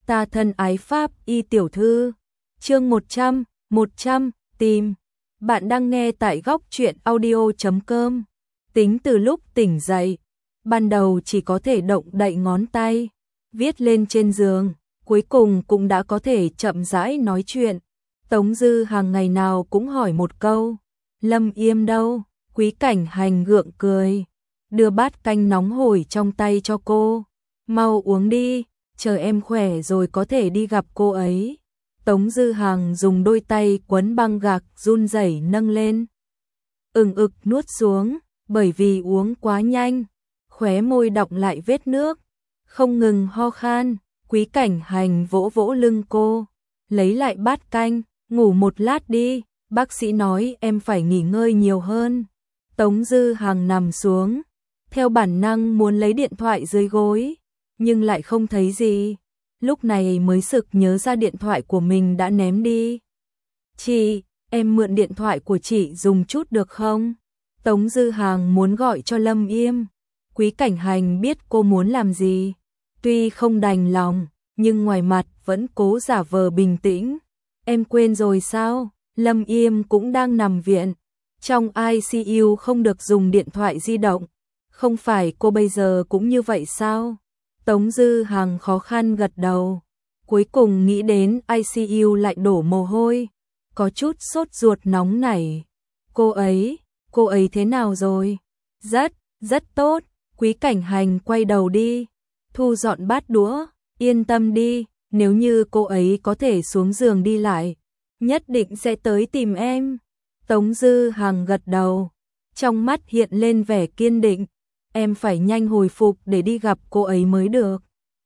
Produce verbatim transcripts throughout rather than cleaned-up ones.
Ta thân ái Pháp y tiểu thư. Chương một trăm, một trăm, tìm. Bạn đang nghe tại góc truyện audio chấm com. Tính từ lúc tỉnh dậy, ban đầu chỉ có thể động đậy ngón tay, viết lên trên giường, cuối cùng cũng đã có thể chậm rãi nói chuyện. Tống Dư hàng ngày nào cũng hỏi một câu, Lâm Yêm đâu? Quý Cảnh Hành gượng cười, đưa bát canh nóng hổi trong tay cho cô. Mau uống đi, chờ em khỏe rồi có thể đi gặp cô ấy. Tống Dư Hàng dùng đôi tay quấn băng gạc run rẩy nâng lên, ừng ực nuốt xuống, bởi vì uống quá nhanh, khóe môi đọng lại vết nước, không ngừng ho khan. Quý Cảnh Hành vỗ vỗ lưng cô, lấy lại bát canh, ngủ một lát đi, bác sĩ nói em phải nghỉ ngơi nhiều hơn. Tống Dư Hàng nằm xuống, theo bản năng muốn lấy điện thoại dưới gối, nhưng lại không thấy gì. Lúc này mới sực nhớ ra điện thoại của mình đã ném đi. Chị, em mượn điện thoại của chị dùng chút được không? Tống Dư Hàng muốn gọi cho Lâm Yêm. Quý Cảnh Hành biết cô muốn làm gì, tuy không đành lòng, nhưng ngoài mặt vẫn cố giả vờ bình tĩnh. Em quên rồi sao? Lâm Yêm cũng đang nằm viện, trong i xê u không được dùng điện thoại di động. Không phải cô bây giờ cũng như vậy sao? Tống Dư Hàng khó khăn gật đầu, cuối cùng nghĩ đến i xê u lại đổ mồ hôi, có chút sốt ruột nóng nảy. Cô ấy, cô ấy thế nào rồi? Rất, rất tốt. Quý Cảnh Hành quay đầu đi, thu dọn bát đũa, yên tâm đi, nếu như cô ấy có thể xuống giường đi lại, nhất định sẽ tới tìm em. Tống Dư Hàng gật đầu, trong mắt hiện lên vẻ kiên định. Em phải nhanh hồi phục để đi gặp cô ấy mới được.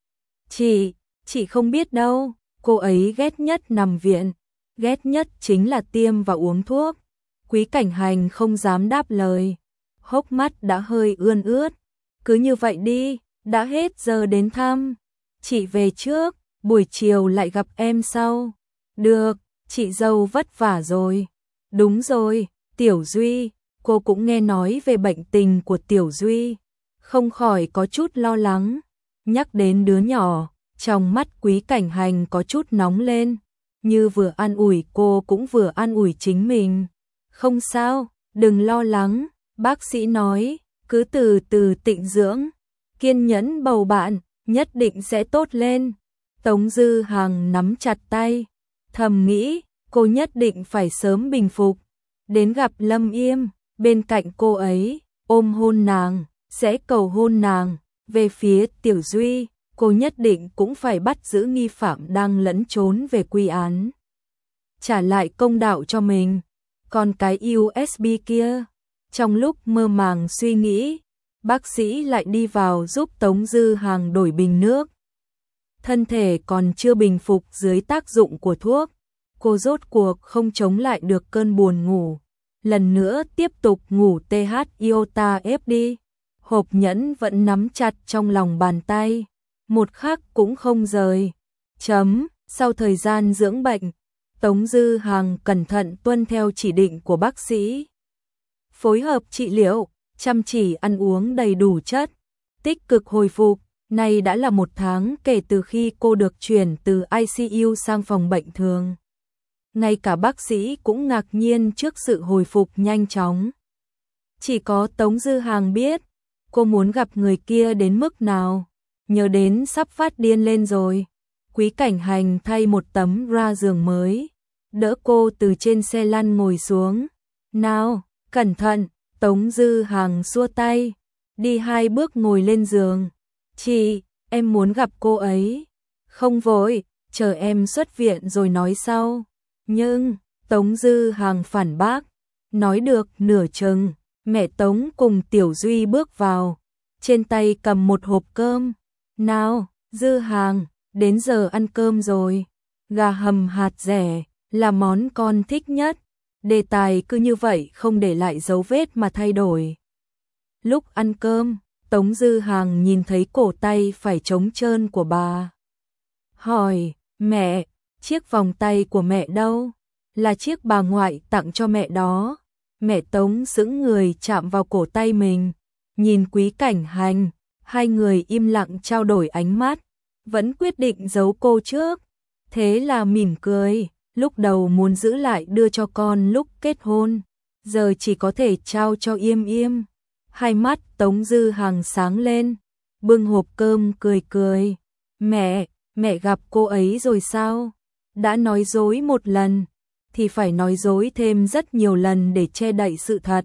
Chị, chị không biết đâu, cô ấy ghét nhất nằm viện, ghét nhất chính là tiêm và uống thuốc. Quý Cảnh Hành không dám đáp lời, hốc mắt đã hơi ươn ướt. Cứ như vậy đi, đã hết giờ đến thăm. Chị về trước, buổi chiều lại gặp em sau. Được, chị dâu vất vả rồi. Đúng rồi, Tiểu Duy. Cô cũng nghe nói về bệnh tình của Tiểu Duy, không khỏi có chút lo lắng. Nhắc đến đứa nhỏ, trong mắt Quý Cảnh Hành có chút nóng lên, như vừa an ủi cô cũng vừa an ủi chính mình. Không sao, đừng lo lắng, bác sĩ nói, cứ từ từ tịnh dưỡng, kiên nhẫn bầu bạn, nhất định sẽ tốt lên. Tống Dư Hàng nắm chặt tay, thầm nghĩ, cô nhất định phải sớm bình phục, đến gặp Lâm Yêm. Bên cạnh cô ấy, ôm hôn nàng, sẽ cầu hôn nàng. Về phía Tiểu Duy, cô nhất định cũng phải bắt giữ nghi phạm đang lẫn trốn về quy án, trả lại công đạo cho mình. Còn cái u ét bê kia, trong lúc mơ màng suy nghĩ, bác sĩ lại đi vào giúp Tống Dư Hàng đổi bình nước. Thân thể còn chưa bình phục dưới tác dụng của thuốc, cô rốt cuộc không chống lại được cơn buồn ngủ. Lần nữa tiếp tục ngủ tê hát iota ép đi. Hộp nhẫn vẫn nắm chặt trong lòng bàn tay, một khắc cũng không rời. Chấm, sau thời gian dưỡng bệnh, Tống Dư Hàng cẩn thận tuân theo chỉ định của bác sĩ, phối hợp trị liệu, chăm chỉ ăn uống đầy đủ chất, tích cực hồi phục. Nay đã là một tháng kể từ khi cô được chuyển từ i xê u sang phòng bệnh thường. Ngay cả bác sĩ cũng ngạc nhiên trước sự hồi phục nhanh chóng. Chỉ có Tống Dư Hàng biết, cô muốn gặp người kia đến mức nào. Nhớ đến sắp phát điên lên rồi. Quý Cảnh Hành thay một tấm ra giường mới, đỡ cô từ trên xe lăn ngồi xuống. Nào, cẩn thận. Tống Dư Hàng xua tay, đi hai bước ngồi lên giường. Chị, em muốn gặp cô ấy. Không vội, chờ em xuất viện rồi nói sau. Nhưng, Tống Dư Hàng phản bác, nói được nửa chừng, mẹ Tống cùng Tiểu Duy bước vào, trên tay cầm một hộp cơm. Nào, Dư Hàng, đến giờ ăn cơm rồi. Gà hầm hạt rẻ là món con thích nhất. Đề tài cứ như vậy không để lại dấu vết mà thay đổi. Lúc ăn cơm, Tống Dư Hàng nhìn thấy cổ tay phải trống trơn của bà. Hỏi, mẹ, chiếc vòng tay của mẹ đâu? Là chiếc bà ngoại tặng cho mẹ đó. Mẹ Tống sững người chạm vào cổ tay mình, nhìn Quý Cảnh Hành, hai người im lặng trao đổi ánh mắt. vẫn quyết định giấu cô trước. Thế là mỉm cười, lúc đầu muốn giữ lại đưa cho con lúc kết hôn, giờ chỉ có thể trao cho Yêm Yêm. Hai mắt Tống Dư Hằng sáng lên, bưng hộp cơm cười cười. Mẹ, mẹ gặp cô ấy rồi sao? Đã nói dối một lần, thì phải nói dối thêm rất nhiều lần để che đậy sự thật.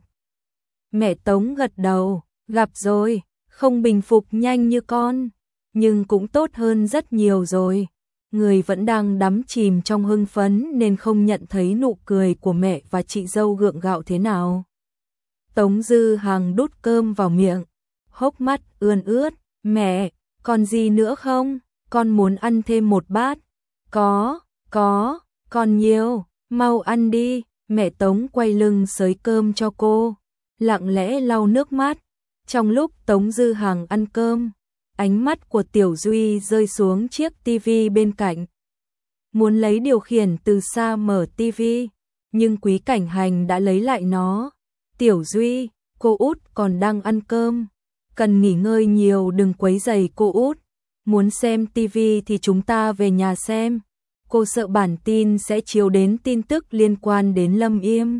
Mẹ Tống gật đầu, gặp rồi, không bình phục nhanh như con, nhưng cũng tốt hơn rất nhiều rồi. Người vẫn đang đắm chìm trong hưng phấn nên không nhận thấy nụ cười của mẹ và chị dâu gượng gạo thế nào. Tống Dư Hằng đút cơm vào miệng, hốc mắt ươn ướt. Mẹ, còn gì nữa không? Con muốn ăn thêm một bát. Có, có, còn nhiều, mau ăn đi. Mẹ Tống quay lưng xới cơm cho cô, lặng lẽ lau nước mắt. Trong lúc Tống Dư Hằng ăn cơm, ánh mắt của Tiểu Duy rơi xuống chiếc tivi bên cạnh. Muốn lấy điều khiển từ xa mở tivi, nhưng Quý Cảnh Hành đã lấy lại nó. Tiểu Duy, cô út còn đang ăn cơm, cần nghỉ ngơi nhiều, đừng quấy rầy cô út. Muốn xem tivi thì chúng ta về nhà xem. Cô sợ bản tin sẽ chiếu đến tin tức liên quan đến Lâm Yêm.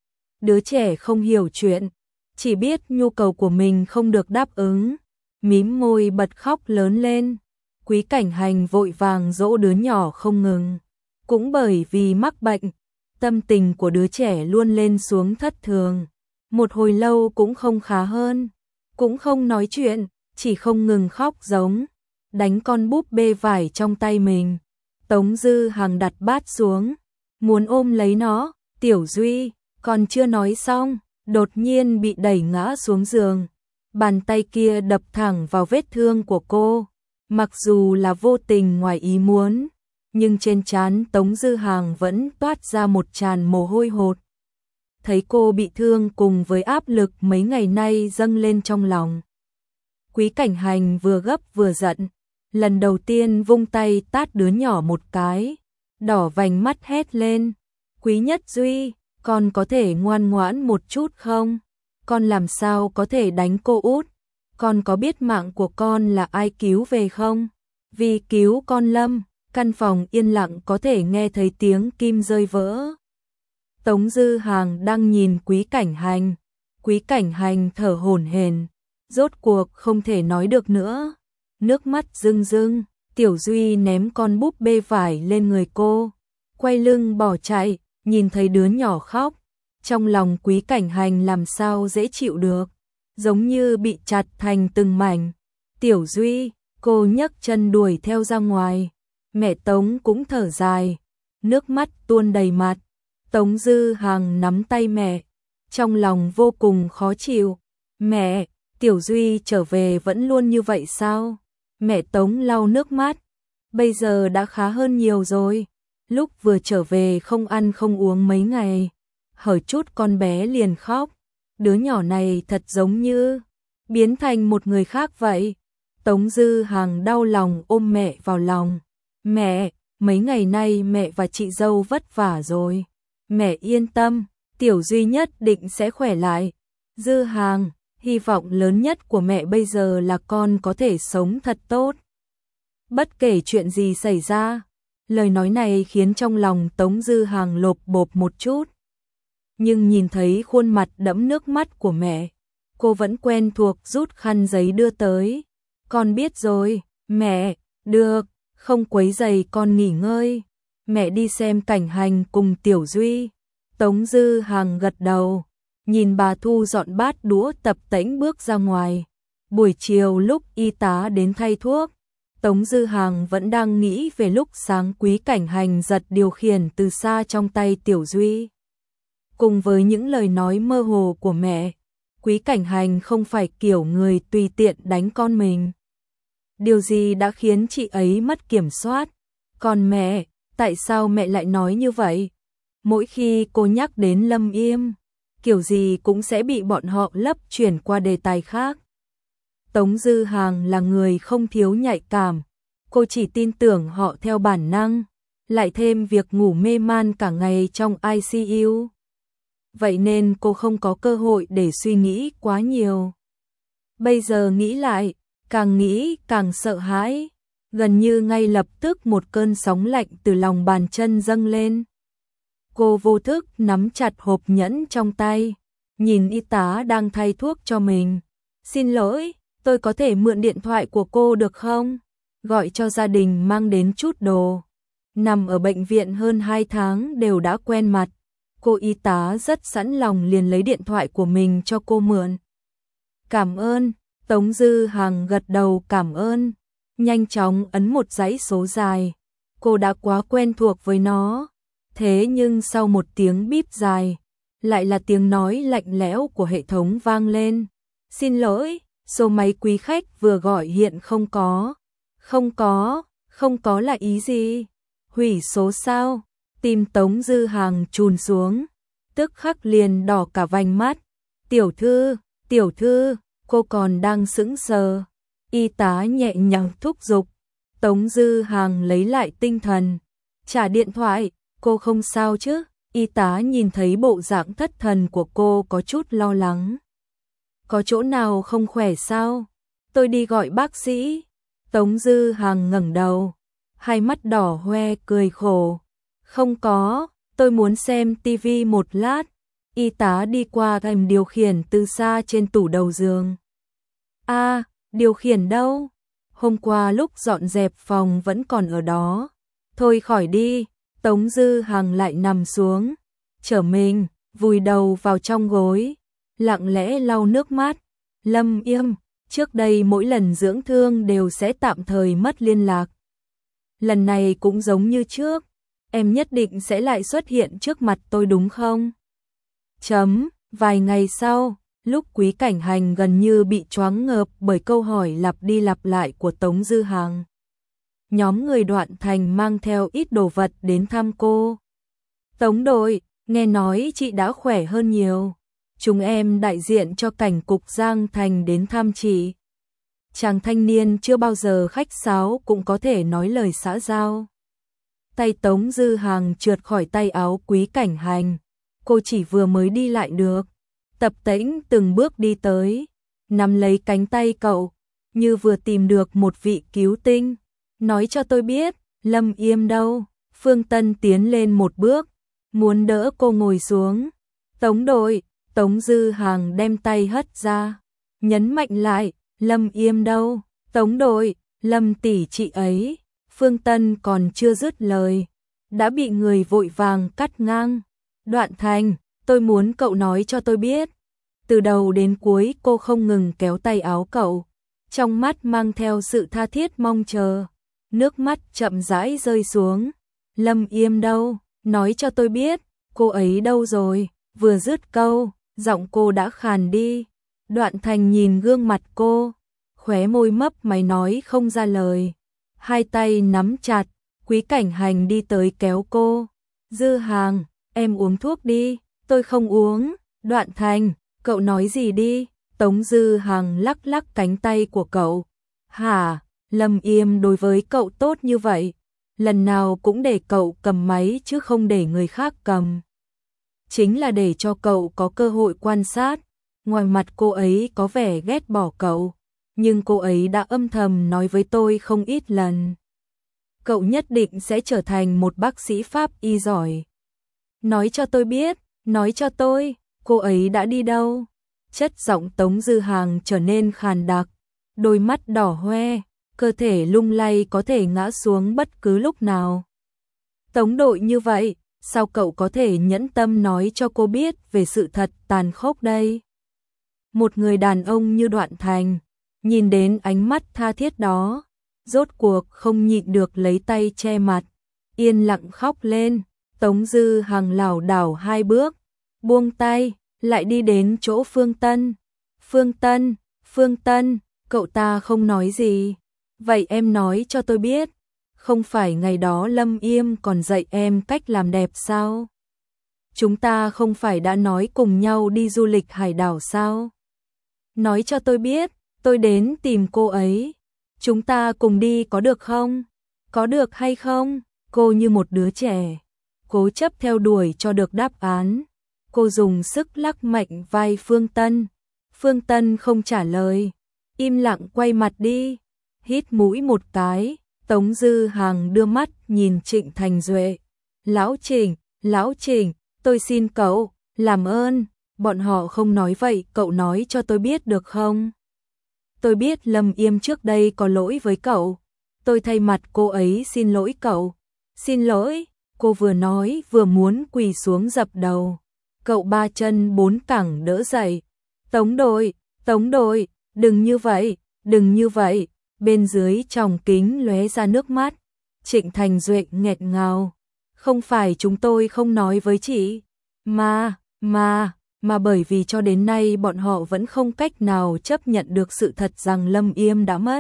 Đứa trẻ không hiểu chuyện, chỉ biết nhu cầu của mình không được đáp ứng, mím môi bật khóc lớn lên. Quý Cảnh Hành vội vàng dỗ đứa nhỏ không ngừng. Cũng bởi vì mắc bệnh, tâm tình của đứa trẻ luôn lên xuống thất thường. Một hồi lâu cũng không khá hơn, cũng không nói chuyện, chỉ không ngừng khóc giống, đánh con búp bê vải trong tay mình. Tống Dư Hằng đặt bát xuống, muốn ôm lấy nó. Tiểu Duy, còn chưa nói xong, đột nhiên bị đẩy ngã xuống giường. Bàn tay kia đập thẳng vào vết thương của cô. Mặc dù là vô tình ngoài ý muốn, nhưng trên trán Tống Dư Hằng vẫn toát ra một tràn mồ hôi hột. Thấy cô bị thương cùng với áp lực mấy ngày nay dâng lên trong lòng, Quý Cảnh Hành vừa gấp vừa giận, lần đầu tiên vung tay tát đứa nhỏ một cái, đỏ vành mắt hét lên. Quý Nhất Duy, con có thể ngoan ngoãn một chút không? Con làm sao có thể đánh cô út? Con có biết mạng của con là ai cứu về không? Vì cứu con Lâm, căn phòng yên lặng có thể nghe thấy tiếng kim rơi vỡ. Tống Dư Hằng đang nhìn Quý Cảnh Hành. Quý Cảnh Hành thở hổn hển, rốt cuộc không thể nói được nữa. Nước mắt rưng rưng, Tiểu Duy ném con búp bê vải lên người cô, quay lưng bỏ chạy. Nhìn thấy đứa nhỏ khóc, trong lòng Quý Cảnh Hành làm sao dễ chịu được, giống như bị chặt thành từng mảnh. Tiểu Duy, cô nhấc chân đuổi theo ra ngoài. Mẹ Tống cũng thở dài, nước mắt tuôn đầy mặt. Tống Dư Hằng nắm tay mẹ, trong lòng vô cùng khó chịu. Mẹ, Tiểu Duy trở về vẫn luôn như vậy sao? Mẹ Tống lau nước mắt, bây giờ đã khá hơn nhiều rồi. Lúc vừa trở về không ăn không uống mấy ngày, hở chút con bé liền khóc. Đứa nhỏ này thật giống như biến thành một người khác vậy. Tống Dư Hằng đau lòng ôm mẹ vào lòng. Mẹ, mấy ngày nay mẹ và chị dâu vất vả rồi. Mẹ yên tâm, Tiểu Duy nhất định sẽ khỏe lại. Dư Hằng, hy vọng lớn nhất của mẹ bây giờ là con có thể sống thật tốt, bất kể chuyện gì xảy ra. Lời nói này khiến trong lòng Tống Dư Hằng lộp bộp một chút. Nhưng nhìn thấy khuôn mặt đẫm nước mắt của mẹ, cô vẫn quen thuộc rút khăn giấy đưa tới. Con biết rồi, mẹ, được, không quấy rầy con nghỉ ngơi. Mẹ đi xem Cảnh Hành cùng Tiểu Duy. Tống Dư Hằng gật đầu, nhìn bà Thu dọn bát đũa tập tễnh bước ra ngoài. Buổi chiều lúc y tá đến thay thuốc, Tống Dư Hằng vẫn đang nghĩ về lúc sáng Quý Cảnh Hành giật điều khiển từ xa trong tay Tiểu Duy. Cùng với những lời nói mơ hồ của mẹ, Quý Cảnh Hành không phải kiểu người tùy tiện đánh con mình. Điều gì đã khiến chị ấy mất kiểm soát? Còn mẹ, tại sao mẹ lại nói như vậy? Mỗi khi cô nhắc đến Lâm Yêm, kiểu gì cũng sẽ bị bọn họ lấp chuyển qua đề tài khác. Tống Dư Hằng là người không thiếu nhạy cảm, cô chỉ tin tưởng họ theo bản năng, lại thêm việc ngủ mê man cả ngày trong i xê u. Vậy nên cô không có cơ hội để suy nghĩ quá nhiều. Bây giờ nghĩ lại, càng nghĩ càng sợ hãi. Gần như ngay lập tức một cơn sóng lạnh từ lòng bàn chân dâng lên. Cô vô thức nắm chặt hộp nhẫn trong tay, nhìn y tá đang thay thuốc cho mình. Xin lỗi, tôi có thể mượn điện thoại của cô được không? Gọi cho gia đình mang đến chút đồ. Nằm ở bệnh viện hơn hai tháng đều đã quen mặt. Cô y tá rất sẵn lòng liền lấy điện thoại của mình cho cô mượn. Cảm ơn, Tống Dư Hằng gật đầu cảm ơn. Nhanh chóng ấn một dãy số dài. Cô đã quá quen thuộc với nó. Thế nhưng sau một tiếng bíp dài, lại là tiếng nói lạnh lẽo của hệ thống vang lên. Xin lỗi, số máy quý khách vừa gọi hiện không có. Không có, không có là ý gì? Hủy số sao? Tim Tống Dư Hằng chùn xuống, tức khắc liền đỏ cả vành mắt. Tiểu thư, tiểu thư, cô còn đang sững sờ. Y tá nhẹ nhàng thúc giục. Tống Dư Hằng lấy lại tinh thần. Trả điện thoại, cô không sao chứ? Y tá nhìn thấy bộ dạng thất thần của cô có chút lo lắng. Có chỗ nào không khỏe sao? Tôi đi gọi bác sĩ. Tống Dư Hằng ngẩng đầu, hai mắt đỏ hoe cười khổ. Không có, tôi muốn xem tivi một lát. Y tá đi qua gầm điều khiển từ xa trên tủ đầu giường. A, à, điều khiển đâu? Hôm qua lúc dọn dẹp phòng vẫn còn ở đó. Thôi khỏi đi. Tống Dư Hằng lại nằm xuống, trở mình, vùi đầu vào trong gối, lặng lẽ lau nước mắt. Lâm Yêm, trước đây mỗi lần dưỡng thương đều sẽ tạm thời mất liên lạc. Lần này cũng giống như trước, em nhất định sẽ lại xuất hiện trước mặt tôi đúng không? Chấm, vài ngày sau, lúc Quý Cảnh Hành gần như bị choáng ngợp bởi câu hỏi lặp đi lặp lại của Tống Dư Hằng. Nhóm người Đoạn Thành mang theo ít đồ vật đến thăm cô. Tống đội, nghe nói chị đã khỏe hơn nhiều. Chúng em đại diện cho cảnh cục Giang Thành đến thăm chị. Chàng thanh niên chưa bao giờ khách sáo cũng có thể nói lời xã giao. Tay Tống Dư Hằng trượt khỏi tay áo Quý Cảnh Hành. Cô chỉ vừa mới đi lại được. Tập Tĩnh từng bước đi tới, nắm lấy cánh tay cậu, như vừa tìm được một vị cứu tinh. Nói cho tôi biết, Lâm Yêm đâu? Phương Tân tiến lên một bước, muốn đỡ cô ngồi xuống. Tống đội, Tống Dư Hằng đem tay hất ra, nhấn mạnh lại, Lâm Yêm đâu? Tống đội, Lâm tỷ chị ấy. Phương Tân còn chưa dứt lời, đã bị người vội vàng cắt ngang. Đoạn Thành, tôi muốn cậu nói cho tôi biết. Từ đầu đến cuối cô không ngừng kéo tay áo cậu, trong mắt mang theo sự tha thiết mong chờ. Nước mắt chậm rãi rơi xuống. Lâm Yêm đâu? Nói cho tôi biết, cô ấy đâu rồi? Vừa dứt câu, giọng cô đã khàn đi. Đoạn Thành nhìn gương mặt cô, khóe môi mấp máy nói không ra lời. Hai tay nắm chặt, Quý Cảnh Hành đi tới kéo cô. Dư Hằng, em uống thuốc đi. Tôi không uống. Đoạn Thành, cậu nói gì đi? Tống Dư Hằng lắc lắc cánh tay của cậu. Hả? Lâm Yêm đối với cậu tốt như vậy, lần nào cũng để cậu cầm máy chứ không để người khác cầm. Chính là để cho cậu có cơ hội quan sát. Ngoài mặt cô ấy có vẻ ghét bỏ cậu, nhưng cô ấy đã âm thầm nói với tôi không ít lần. Cậu nhất định sẽ trở thành một bác sĩ pháp y giỏi. Nói cho tôi biết, nói cho tôi, cô ấy đã đi đâu? Chất giọng Tống Dư Hằng trở nên khàn đặc, đôi mắt đỏ hoe, cơ thể lung lay có thể ngã xuống bất cứ lúc nào. Tống đội như vậy, sao cậu có thể nhẫn tâm nói cho cô biết về sự thật tàn khốc đây? Một người đàn ông như Đoạn Thành, nhìn đến ánh mắt tha thiết đó, rốt cuộc không nhịn được lấy tay che mặt, yên lặng khóc lên. Tống Dư Hằng lảo đảo hai bước, buông tay, lại đi đến chỗ Phương Tân. Phương Tân, Phương Tân, cậu ta không nói gì. Vậy em nói cho tôi biết, không phải ngày đó Lâm Yêm còn dạy em cách làm đẹp sao? Chúng ta không phải đã nói cùng nhau đi du lịch hải đảo sao? Nói cho tôi biết, tôi đến tìm cô ấy. Chúng ta cùng đi có được không? Có được hay không? Cô như một đứa trẻ, cố chấp theo đuổi cho được đáp án. Cô dùng sức lắc mạnh vai Phương Tân. Phương Tân không trả lời, im lặng quay mặt đi. Hít mũi một cái, Tống Dư Hàng đưa mắt nhìn Trịnh Thành Duệ. Lão Trịnh, Lão Trịnh, tôi xin cậu, làm ơn, bọn họ không nói vậy, cậu nói cho tôi biết được không? Tôi biết Lâm Yêm trước đây có lỗi với cậu, tôi thay mặt cô ấy xin lỗi cậu. Xin lỗi, cô vừa nói vừa muốn quỳ xuống dập đầu. Cậu ba chân bốn cẳng đỡ dậy. Tống đội, Tống đội, đừng như vậy, đừng như vậy. Bên dưới tròng kính lóe ra nước mắt. Trịnh Thành Duệ nghẹt ngào. Không phải chúng tôi không nói với chị, mà, mà, mà bởi vì cho đến nay bọn họ vẫn không cách nào chấp nhận được sự thật rằng Lâm Yêm đã mất.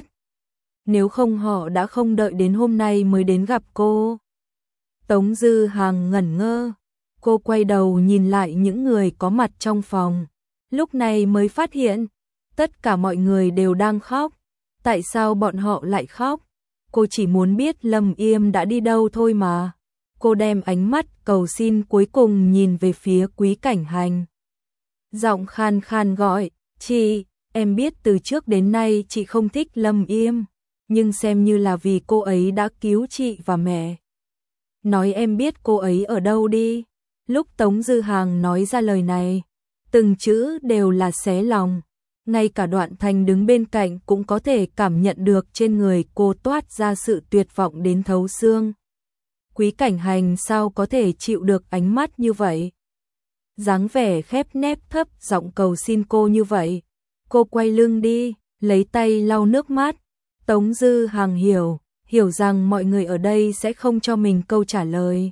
Nếu không họ đã không đợi đến hôm nay mới đến gặp cô. Tống Dư Hàng ngẩn ngơ. Cô quay đầu nhìn lại những người có mặt trong phòng. Lúc này mới phát hiện, tất cả mọi người đều đang khóc. Tại sao bọn họ lại khóc? Cô chỉ muốn biết Lâm Yêm đã đi đâu thôi mà. Cô đem ánh mắt cầu xin cuối cùng nhìn về phía Quý Cảnh Hành. Giọng khan khan gọi, chị, em biết từ trước đến nay chị không thích Lâm Yêm, nhưng xem như là vì cô ấy đã cứu chị và mẹ. Nói em biết cô ấy ở đâu đi. Lúc Tống Dư Hàng nói ra lời này, từng chữ đều là xé lòng. Ngay cả Đoạn Thành đứng bên cạnh cũng có thể cảm nhận được trên người cô toát ra sự tuyệt vọng đến thấu xương. Quý Cảnh Hành sao có thể chịu được ánh mắt như vậy? Dáng vẻ khép nép thấp giọng cầu xin cô như vậy. Cô quay lưng đi, lấy tay lau nước mắt. Tống Dư Hàng hiểu, hiểu rằng mọi người ở đây sẽ không cho mình câu trả lời.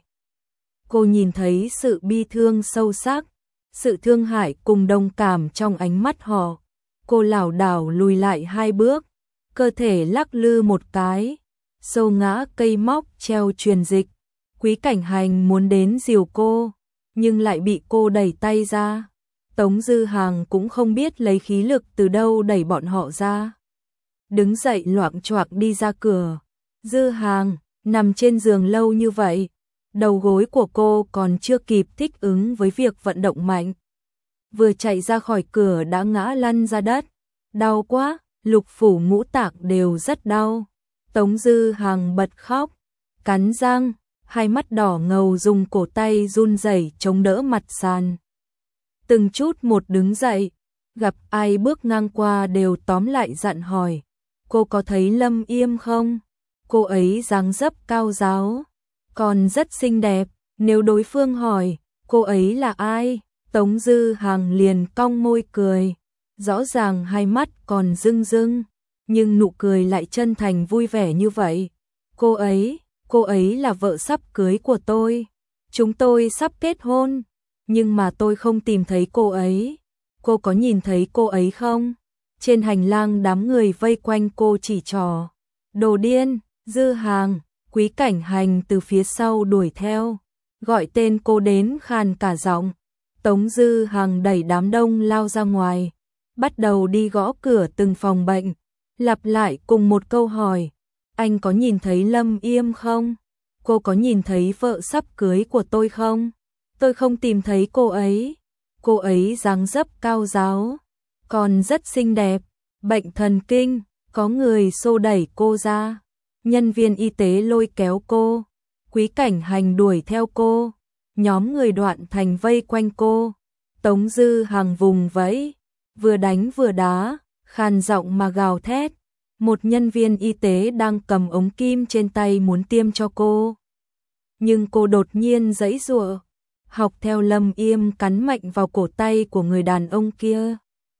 Cô nhìn thấy sự bi thương sâu sắc, sự thương hại cùng đồng cảm trong ánh mắt họ. Cô lảo đảo lùi lại hai bước, cơ thể lắc lư một cái, xô ngã cây móc treo truyền dịch. Quý Cảnh Hành muốn đến dìu cô, nhưng lại bị cô đẩy tay ra. Tống Dư Hàng cũng không biết lấy khí lực từ đâu đẩy bọn họ ra. Đứng dậy loạng choạng đi ra cửa. Dư Hàng, nằm trên giường lâu như vậy, đầu gối của cô còn chưa kịp thích ứng với việc vận động mạnh. Vừa chạy ra khỏi cửa đã ngã lăn ra đất. Đau quá, lục phủ ngũ tạng đều rất đau. Tống Dư Hàng bật khóc, cắn răng, hai mắt đỏ ngầu dùng cổ tay run rẩy chống đỡ mặt sàn. Từng chút một đứng dậy, gặp ai bước ngang qua đều tóm lại dặn hỏi. Cô có thấy Lâm Yêm không? Cô ấy dáng dấp cao ráo, còn rất xinh đẹp. Nếu đối phương hỏi, cô ấy là ai? Tống Dư Hàng liền cong môi cười. Rõ ràng hai mắt còn rưng rưng, nhưng nụ cười lại chân thành vui vẻ như vậy. Cô ấy, cô ấy là vợ sắp cưới của tôi. Chúng tôi sắp kết hôn, nhưng mà tôi không tìm thấy cô ấy. Cô có nhìn thấy cô ấy không? Trên hành lang đám người vây quanh cô chỉ trỏ. Đồ điên, Dư Hàng. Quý Cảnh Hành từ phía sau đuổi theo, gọi tên cô đến khàn cả giọng. Tống Dư Hàng đẩy đám đông lao ra ngoài, bắt đầu đi gõ cửa từng phòng bệnh, lặp lại cùng một câu hỏi. Anh có nhìn thấy Lâm Yêm không? Cô có nhìn thấy vợ sắp cưới của tôi không? Tôi không tìm thấy cô ấy. Cô ấy dáng dấp cao ráo, còn rất xinh đẹp. Bệnh thần kinh, có người xô đẩy cô ra. Nhân viên y tế lôi kéo cô. Quý Cảnh Hành đuổi theo cô. Nhóm người Đoạn Thành vây quanh cô. Tống Dư Hàng vùng vẫy, vừa đánh vừa đá, khàn giọng mà gào thét. Một nhân viên y tế đang cầm ống kim trên tay muốn tiêm cho cô. Nhưng cô đột nhiên giãy giụa, học theo Lâm Yêm cắn mạnh vào cổ tay của người đàn ông kia.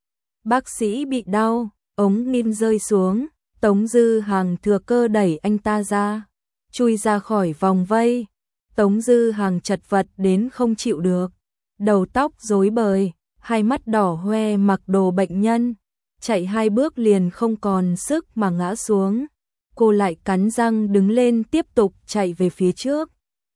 Bác sĩ bị đau, ống kim rơi xuống, Tống Dư Hàng thừa cơ đẩy anh ta ra, chui ra khỏi vòng vây. Tống Dư Hàng chật vật đến không chịu được, đầu tóc rối bời, hai mắt đỏ hoe mặc đồ bệnh nhân, chạy hai bước liền không còn sức mà ngã xuống. Cô lại cắn răng đứng lên tiếp tục chạy về phía trước.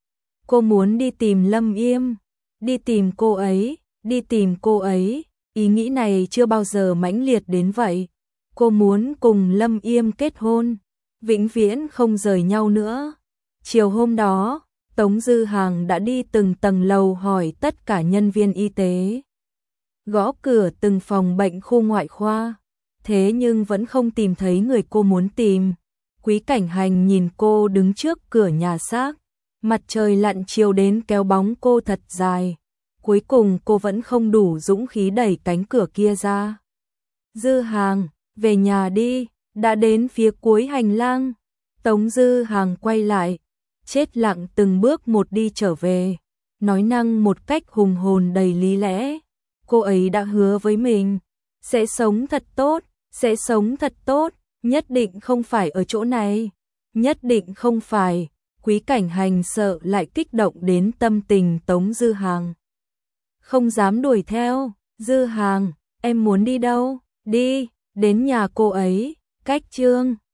Cô muốn đi tìm Lâm Yêm, đi tìm cô ấy, đi tìm cô ấy. Ý nghĩ này chưa bao giờ mãnh liệt đến vậy. Cô muốn cùng Lâm Yêm kết hôn, vĩnh viễn không rời nhau nữa. Chiều hôm đó, Tống Dư Hàng đã đi từng tầng lầu hỏi tất cả nhân viên y tế, gõ cửa từng phòng bệnh khu ngoại khoa, thế nhưng vẫn không tìm thấy người cô muốn tìm. Quý Cảnh Hành nhìn cô đứng trước cửa nhà xác, mặt trời lặn chiều đến kéo bóng cô thật dài. Cuối cùng cô vẫn không đủ dũng khí đẩy cánh cửa kia ra. Dư Hàng, về nhà đi, đã đến phía cuối hành lang. Tống Dư Hàng quay lại, chết lặng từng bước một đi trở về, nói năng một cách hùng hồn đầy lý lẽ. Cô ấy đã hứa với mình, sẽ sống thật tốt, sẽ sống thật tốt, nhất định không phải ở chỗ này, nhất định không phải. Quý Cảnh Hành sợ lại kích động đến tâm tình Tống Dư Hàng. Không dám đuổi theo. Dư Hàng, em muốn đi đâu? Đi, đến nhà cô ấy. Cách Trương